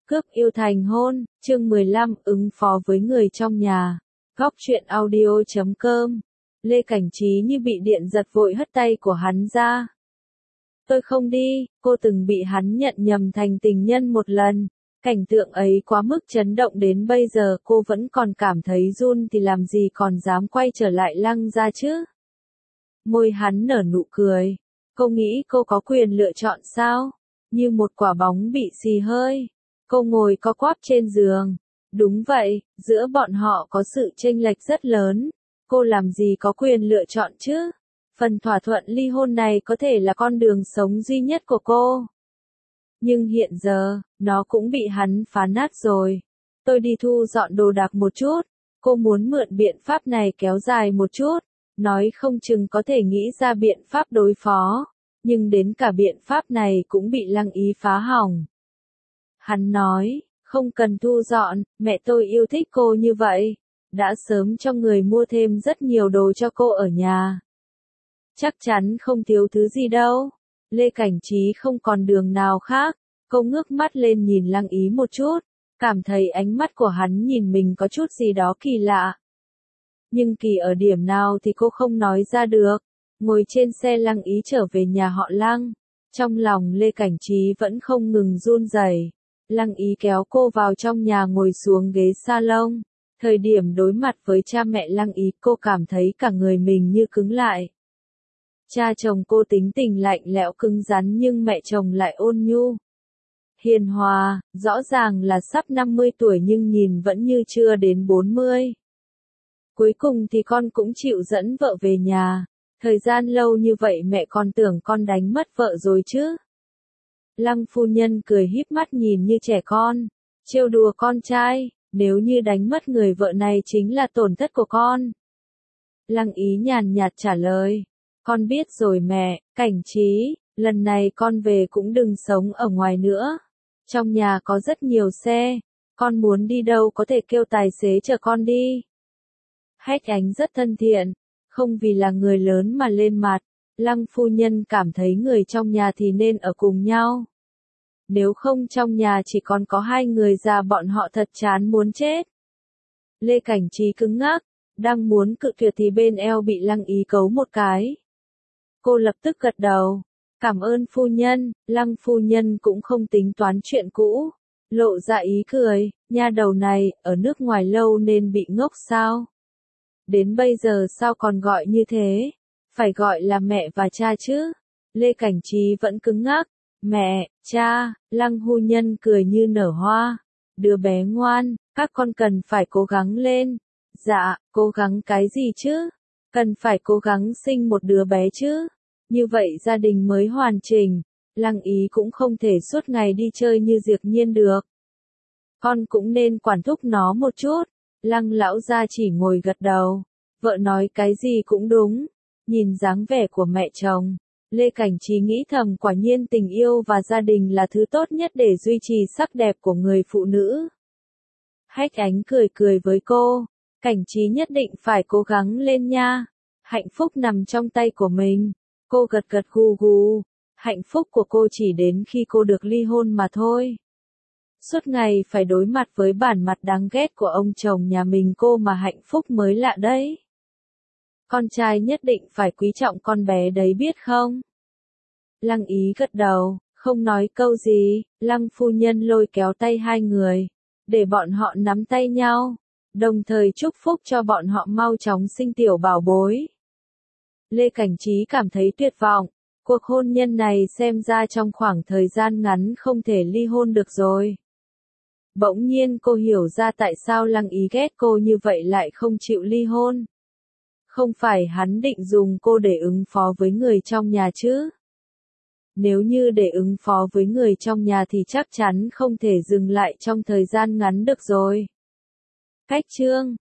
Cướp yêu thành hôn, chương 15, ứng phó với người trong nhà. Góc truyện audio.com. Lê Cảnh Trí như bị điện giật vội hất tay của hắn ra. Tôi không đi, cô từng bị hắn nhận nhầm thành tình nhân một lần. Cảnh tượng ấy quá mức chấn động đến bây giờ cô vẫn còn cảm thấy run thì làm gì còn dám quay trở lại Lăng gia chứ. Môi hắn nở nụ cười. Cô nghĩ cô có quyền lựa chọn sao? Như một quả bóng bị xì hơi. Cô ngồi co quắp trên giường. Đúng vậy, giữa bọn họ có sự chênh lệch rất lớn. Cô làm gì có quyền lựa chọn chứ? Phần thỏa thuận ly hôn này có thể là con đường sống duy nhất của cô. Nhưng hiện giờ, nó cũng bị hắn phá nát rồi. Tôi đi thu dọn đồ đạc một chút. Cô muốn mượn biện pháp này kéo dài một chút. Nói không chừng có thể nghĩ ra biện pháp đối phó. Nhưng đến cả biện pháp này cũng bị Lăng Ý phá hỏng. Hắn nói, không cần thu dọn, mẹ tôi yêu thích cô như vậy. Đã sớm cho người mua thêm rất nhiều đồ cho cô ở nhà. Chắc chắn không thiếu thứ gì đâu. Lê Cảnh Trí không còn đường nào khác. Cô ngước mắt lên nhìn Lăng Ý một chút. Cảm thấy ánh mắt của hắn nhìn mình có chút gì đó kỳ lạ. Nhưng kỳ ở điểm nào thì cô không nói ra được. Ngồi trên xe Lăng Ý trở về nhà họ Lăng. Trong lòng Lê Cảnh Trí vẫn không ngừng run rẩy. Lăng Ý kéo cô vào trong nhà ngồi xuống ghế salon. Thời điểm đối mặt với cha mẹ Lăng Ý cô cảm thấy cả người mình như cứng lại. Cha chồng cô tính tình lạnh lẽo cứng rắn nhưng mẹ chồng lại ôn nhu. Hiền hòa, rõ ràng là sắp 50 tuổi nhưng nhìn vẫn như chưa đến 40. Cuối cùng thì con cũng chịu dẫn vợ về nhà. Thời gian lâu như vậy mẹ con tưởng con đánh mất vợ rồi chứ. Lăng phu nhân cười híp mắt nhìn như trẻ con. Trêu đùa con trai, nếu như đánh mất người vợ này chính là tổn thất của con. Lăng Ý nhàn nhạt trả lời. Con biết rồi mẹ, Cảnh Trí, lần này con về cũng đừng sống ở ngoài nữa. Trong nhà có rất nhiều xe, con muốn đi đâu có thể kêu tài xế chở con đi. Hách Ánh rất thân thiện, không vì là người lớn mà lên mặt. Lăng phu nhân cảm thấy người trong nhà thì nên ở cùng nhau. Nếu không trong nhà chỉ còn có hai người già bọn họ thật chán muốn chết. Lê Cảnh Trí cứng ngắc, đang muốn cự tuyệt thì bên eo bị Lăng Ý cấu một cái. Cô lập tức gật đầu. Cảm ơn phu nhân, Lăng phu nhân cũng không tính toán chuyện cũ. Lộ ra ý cười, nha đầu này, ở nước ngoài lâu nên bị ngốc sao? Đến bây giờ sao còn gọi như thế? Phải gọi là mẹ và cha chứ? Lê Cảnh Trí vẫn cứng ngắc. Mẹ, cha, Lăng phu nhân cười như nở hoa. Đứa bé ngoan, các con cần phải cố gắng lên. Dạ, cố gắng cái gì chứ? Cần phải cố gắng sinh một đứa bé chứ? Như vậy gia đình mới hoàn chỉnh. Lăng Ý cũng không thể suốt ngày đi chơi như Diệp Nhiên được. Con cũng nên quản thúc nó một chút. Lăng lão gia chỉ ngồi gật đầu. Vợ nói cái gì cũng đúng. Nhìn dáng vẻ của mẹ chồng, Lê Cảnh Trí nghĩ thầm quả nhiên tình yêu và gia đình là thứ tốt nhất để duy trì sắc đẹp của người phụ nữ. Hách Ánh cười cười với cô. Cảnh Trí nhất định phải cố gắng lên nha. Hạnh phúc nằm trong tay của mình. Cô gật gật gù gù. Hạnh phúc của cô chỉ đến khi cô được ly hôn mà thôi. Suốt ngày phải đối mặt với bản mặt đáng ghét của ông chồng nhà mình cô mà hạnh phúc mới lạ đấy. Con trai nhất định phải quý trọng con bé đấy biết không? Lăng Ý gật đầu, không nói câu gì. Lăng phu nhân lôi kéo tay hai người, để bọn họ nắm tay nhau, đồng thời chúc phúc cho bọn họ mau chóng sinh tiểu bảo bối. Lê Cảnh Trí cảm thấy tuyệt vọng. Cuộc hôn nhân này xem ra trong khoảng thời gian ngắn không thể ly hôn được rồi. Bỗng nhiên cô hiểu ra tại sao Lăng Ý ghét cô như vậy lại không chịu ly hôn. Không phải hắn định dùng cô để ứng phó với người trong nhà chứ? Nếu như để ứng phó với người trong nhà thì chắc chắn không thể dừng lại trong thời gian ngắn được rồi. Cách chương